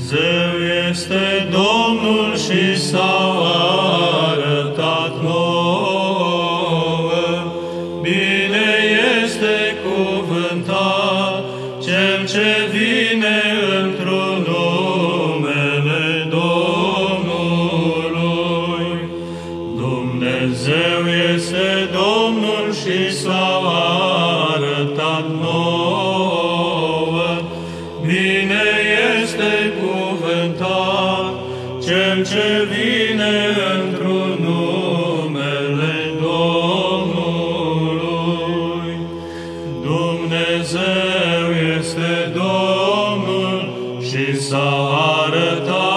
Dumnezeu este Domnul și s-a arătat nouă. Bine este cuvântat Cel ce vine într-un numele Domnului. Dumnezeu este Domnul și s-a arătat nouă. Bine este cuvântat Cel ce vine într-un numele Domnului. Dumnezeu este Domnul și s-a arătat